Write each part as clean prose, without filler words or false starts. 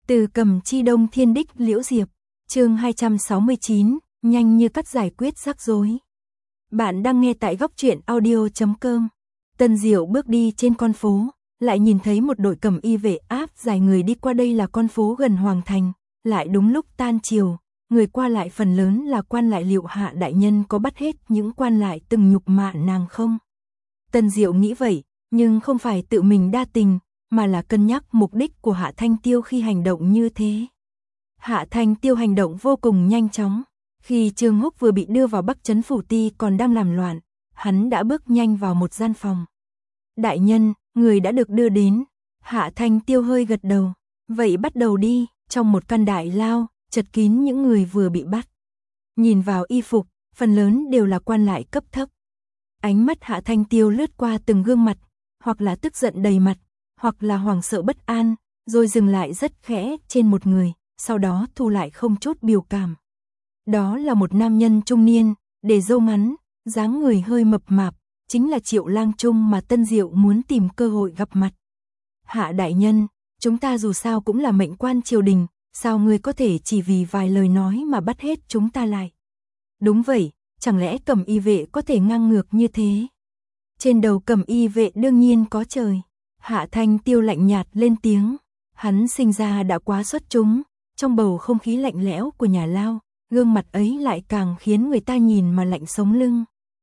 Từ Cầm Chi Đông Thiên Đích Liễu Diệp, chương 269, nhanh như cắt giải quyết rắc rối. Bạn đang nghe tại góc truyện audio.com. Tân Diệu bước đi trên con phố, lại nhìn thấy một đội cẩm y vệ áp dài người đi qua. Đây là con phố gần Hoàng Thành, lại đúng lúc tan chiều, người qua lại phần lớn là quan lại. Liệu Hạ đại nhân có bắt hết những quan lại từng nhục mạ nàng không? Tân Diệu nghĩ vậy, nhưng không phải tự mình đa tình, mà là cân nhắc mục đích của Hạ Thanh Tiêu khi hành động như thế. Hạ Thanh Tiêu hành động vô cùng nhanh chóng. Khi Trương Húc vừa bị đưa vào Bắc Trấn Phủ Ti còn đang làm loạn, hắn đã bước nhanh vào một gian phòng. Đại nhân, người đã được đưa đến. Hạ Thanh Tiêu hơi gật đầu. Vậy bắt đầu đi. Trong một căn đại lao, chật kín những người vừa bị bắt. Nhìn vào y phục, phần lớn đều là quan lại cấp thấp. Ánh mắt Hạ Thanh Tiêu lướt qua từng gương mặt, hoặc là tức giận đầy mặt, hoặc là hoảng sợ bất an, rồi dừng lại rất khẽ trên một người, sau đó thu lại không chút biểu cảm. Đó là một nam nhân trung niên, để râu ngắn, dáng người hơi mập mạp, chính là Triệu Lang Trung mà Tân Diệu muốn tìm cơ hội gặp mặt. Hạ đại nhân, chúng ta dù sao cũng là mệnh quan triều đình, sao ngươi có thể chỉ vì vài lời nói mà bắt hết chúng ta lại? Đúng vậy, chẳng lẽ Cẩm y vệ có thể ngang ngược như thế? Trên đầu Cẩm y vệ đương nhiên có trời. Hạ Thanh Tiêu lạnh nhạt lên tiếng. Hắn sinh ra đã quá xuất chúng, trong bầu không khí lạnh lẽo của nhà lao, gương mặt ấy lại càng khiến người ta nhìn mà lạnh sống lưng.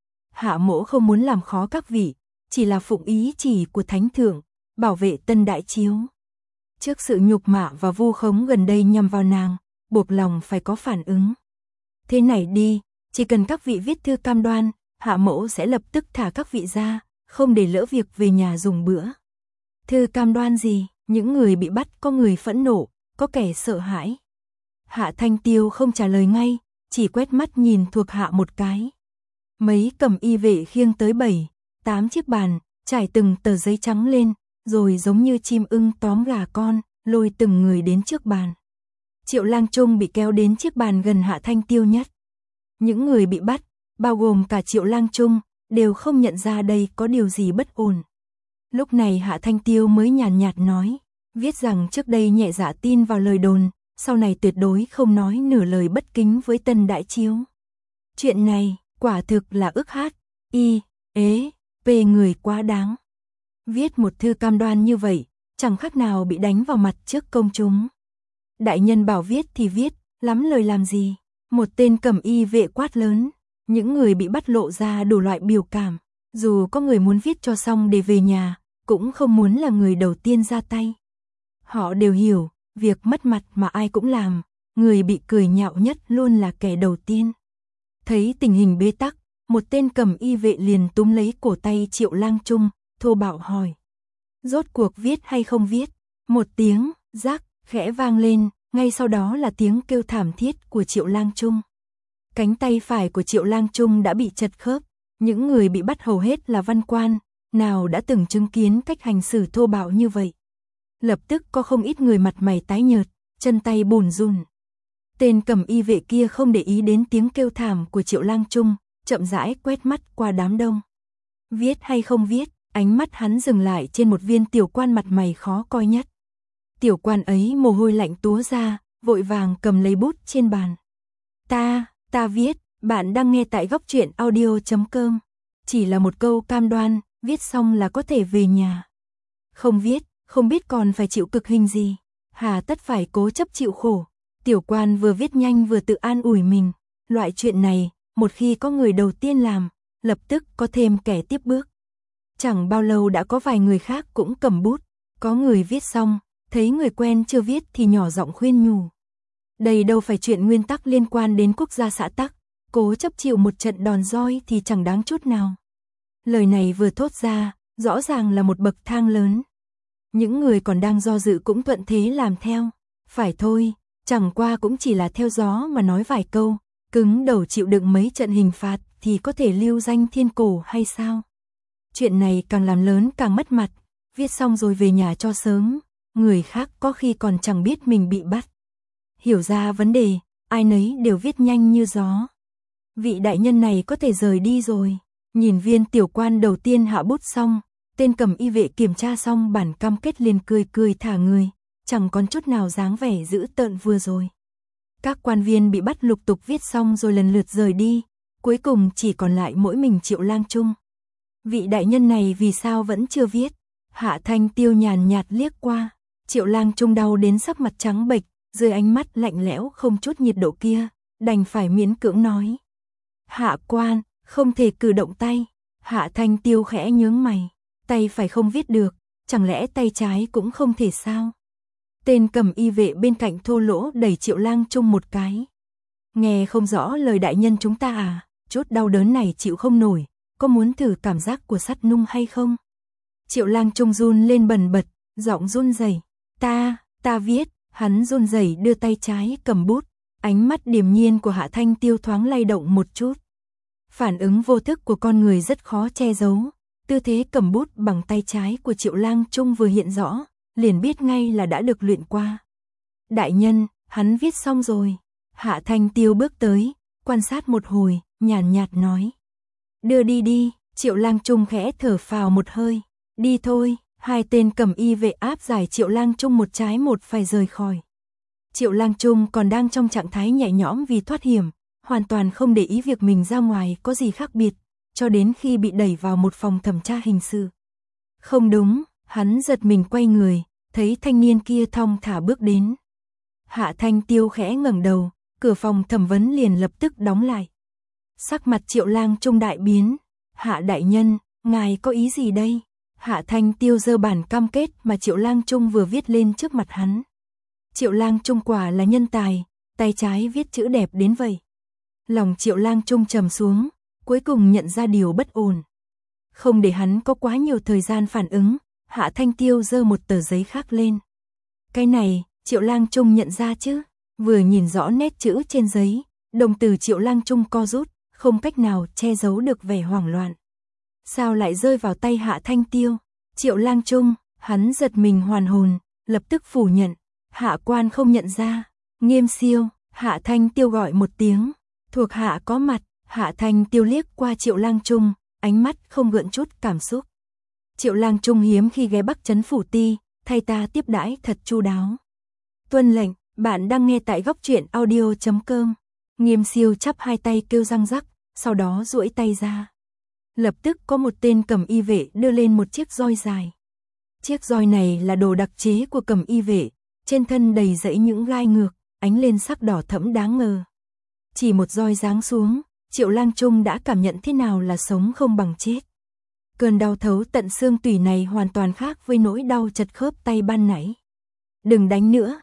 Hạ mỗ không muốn làm khó các vị, chỉ là phụng ý chỉ của Thánh Thượng, bảo vệ Tân Đại Chiếu. Trước sự nhục mạ và vu khống gần đây nhằm vào nàng, buộc lòng phải có phản ứng. Thế này đi, chỉ cần các vị viết thư cam đoan, Hạ mỗ sẽ lập tức thả các vị ra, không để lỡ việc về nhà dùng bữa. Thư cam đoan gì? Những người bị bắt có người phẫn nộ, có kẻ sợ hãi. Hạ Thanh Tiêu không trả lời ngay, chỉ quét mắt nhìn thuộc hạ một cái. Mấy cẩm y vệ khiêng tới 7-8 chiếc bàn, trải từng tờ giấy trắng lên, rồi giống như chim ưng tóm gà con, lôi từng người đến trước bàn. Triệu Lang Trung bị kéo đến chiếc bàn gần Hạ Thanh Tiêu nhất. Những người bị bắt, bao gồm cả Triệu Lang Trung, đều không nhận ra đây có điều gì bất ổn. Lúc này Hạ Thanh Tiêu mới nhàn nhạt nói, viết rằng trước đây nhẹ dạ tin vào lời đồn, sau này tuyệt đối không nói nửa lời bất kính với Tân Đại Chiếu. Chuyện này, quả thực là ức hát, người quá đáng. Viết một thư cam đoan như vậy, chẳng khác nào bị đánh vào mặt trước công chúng. Đại nhân bảo viết thì viết, lắm lời làm gì? Một tên cẩm y vệ quát lớn, những người bị bắt lộ ra đủ loại biểu cảm, dù có người muốn viết cho xong để về nhà, cũng không muốn là người đầu tiên ra tay. Họ đều hiểu, việc mất mặt mà ai cũng làm, người bị cười nhạo nhất luôn là kẻ đầu tiên. Thấy tình hình bế tắc, một tên cẩm y vệ liền túm lấy cổ tay Triệu Lang Trung, thô bạo hỏi. Rốt cuộc viết hay không viết? Một tiếng, rắc, khẽ vang lên, ngay sau đó là tiếng kêu thảm thiết của Triệu Lang Trung. Cánh tay phải của Triệu Lang Trung đã bị chật khớp, những người bị bắt hầu hết là văn quan, nào đã từng chứng kiến cách hành xử thô bạo như vậy. Lập tức có không ít người mặt mày tái nhợt, chân tay bùn run. Tên cẩm y vệ kia không để ý đến tiếng kêu thảm của Triệu Lang Trung, chậm rãi quét mắt qua đám đông. Viết hay không viết, ánh mắt hắn dừng lại trên một viên tiểu quan mặt mày khó coi nhất. Tiểu quan ấy mồ hôi lạnh túa ra, vội vàng cầm lấy bút trên bàn. Ta viết, bạn đang nghe tại góc truyện audio.com. Chỉ là một câu cam đoan, viết xong là có thể về nhà. Không viết, không biết còn phải chịu cực hình gì. Hà tất phải cố chấp chịu khổ. Tiểu quan vừa viết nhanh vừa tự an ủi mình. Loại chuyện này, một khi có người đầu tiên làm, lập tức có thêm kẻ tiếp bước. Chẳng bao lâu đã có vài người khác cũng cầm bút. Có người viết xong, thấy người quen chưa viết thì nhỏ giọng khuyên nhủ. Đây đâu phải chuyện nguyên tắc liên quan đến quốc gia xã tắc, cố chấp chịu một trận đòn roi thì chẳng đáng chút nào. Lời này vừa thốt ra, rõ ràng là một bậc thang lớn. Những người còn đang do dự cũng thuận thế làm theo. Phải thôi, chẳng qua cũng chỉ là theo gió mà nói vài câu, cứng đầu chịu đựng mấy trận hình phạt thì có thể lưu danh thiên cổ hay sao? Chuyện này càng làm lớn càng mất mặt, viết xong rồi về nhà cho sớm, người khác có khi còn chẳng biết mình bị bắt. Hiểu ra vấn đề, ai nấy đều viết nhanh như gió. Vị đại nhân này có thể rời đi rồi. Nhìn viên tiểu quan đầu tiên hạ bút xong, tên cẩm y vệ kiểm tra xong bản cam kết liền cười thả người, chẳng còn chút nào dáng vẻ dữ tợn vừa rồi. Các quan viên bị bắt lục tục viết xong rồi lần lượt rời đi, cuối cùng chỉ còn lại mỗi mình Triệu Lang Trung. Vị đại nhân này vì sao vẫn chưa viết? Hạ Thanh Tiêu nhàn nhạt liếc qua, Triệu Lang Trung đau đến sắc mặt trắng bệch, dưới ánh mắt lạnh lẽo không chút nhiệt độ kia, đành phải miễn cưỡng nói. Hạ quan, không thể cử động tay. Hạ Thanh Tiêu khẽ nhướng mày, tay phải không viết được, chẳng lẽ tay trái cũng không thể sao? Tên cầm y vệ bên cạnh thô lỗ đẩy Triệu Lang Trung một cái. Nghe không rõ lời đại nhân chúng ta à, chút đau đớn này chịu không nổi, có muốn thử cảm giác của sắt nung hay không? Triệu Lang Trung run lên bần bật, giọng run rẩy. Ta viết. Hắn run rẩy đưa tay trái cầm bút, ánh mắt điềm nhiên của Hạ Thanh Tiêu thoáng lay động một chút. Phản ứng vô thức của con người rất khó che giấu, tư thế cầm bút bằng tay trái của Triệu Lang Trung vừa hiện rõ, liền biết ngay là đã được luyện qua. Đại nhân, hắn viết xong rồi. Hạ Thanh Tiêu bước tới, quan sát một hồi, nhàn nhạt nói. Đưa đi. Triệu Lang Trung khẽ thở phào một hơi. Đi thôi. Hai tên cầm y vệ áp giải Triệu Lang Trung một trái một phải rời khỏi. Triệu Lang Trung còn đang trong trạng thái nhẹ nhõm vì thoát hiểm, hoàn toàn không để ý việc mình ra ngoài có gì khác biệt, cho đến khi bị đẩy vào một phòng thẩm tra hình sự. Không đúng, hắn giật mình quay người, thấy thanh niên kia thong thả bước đến. Hạ Thanh Tiêu khẽ ngẩng đầu, cửa phòng thẩm vấn liền lập tức đóng lại. Sắc mặt Triệu Lang Trung đại biến. Hạ đại nhân, ngài có ý gì đây? Hạ Thanh Tiêu giơ bản cam kết mà Triệu Lang Trung vừa viết lên trước mặt hắn. Triệu Lang Trung quả là nhân tài, tay trái viết chữ đẹp đến vậy. Lòng Triệu Lang Trung trầm xuống, cuối cùng nhận ra điều bất ổn. Không để hắn có quá nhiều thời gian phản ứng, Hạ Thanh Tiêu giơ một tờ giấy khác lên. Cái này, Triệu Lang Trung nhận ra chứ? Vừa nhìn rõ nét chữ trên giấy, đồng tử Triệu Lang Trung co rút, không cách nào che giấu được vẻ hoảng loạn. Sao lại rơi vào tay Hạ Thanh Tiêu? Triệu Lang Trung, hắn giật mình hoàn hồn, lập tức phủ nhận. Hạ quan không nhận ra. Nghiêm siêu, Hạ Thanh Tiêu gọi một tiếng. Thuộc hạ có mặt. Hạ Thanh Tiêu liếc qua Triệu Lang Trung, ánh mắt không gợn chút cảm xúc. Triệu Lang Trung hiếm khi ghé Bắc Trấn Phủ Ti, thay ta tiếp đãi thật chu đáo. Tuân lệnh, bạn đang nghe tại góc truyện audio.com. Nghiêm siêu chắp hai tay kêu răng rắc, sau đó duỗi tay ra. Lập tức có một tên cầm y vệ đưa lên một chiếc roi dài. Chiếc roi này là đồ đặc chế của cầm y vệ, trên thân đầy dẫy những gai ngược, ánh lên sắc đỏ thẫm đáng ngờ. Chỉ một roi giáng xuống, Triệu Lang Trung đã cảm nhận thế nào là sống không bằng chết. Cơn đau thấu tận xương tủy này hoàn toàn khác với nỗi đau chật khớp tay ban nãy. Đừng đánh nữa,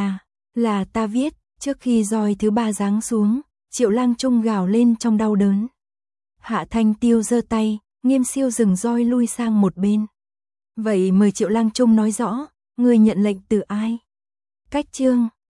là ta viết. Trước khi roi thứ ba giáng xuống, Triệu Lang Trung gào lên trong đau đớn. Hạ Thanh Tiêu giơ tay, Nghiêm siêu dừng roi lui sang một bên. Vậy mời Triệu Lang Trung nói rõ, người nhận lệnh từ ai? Cách chương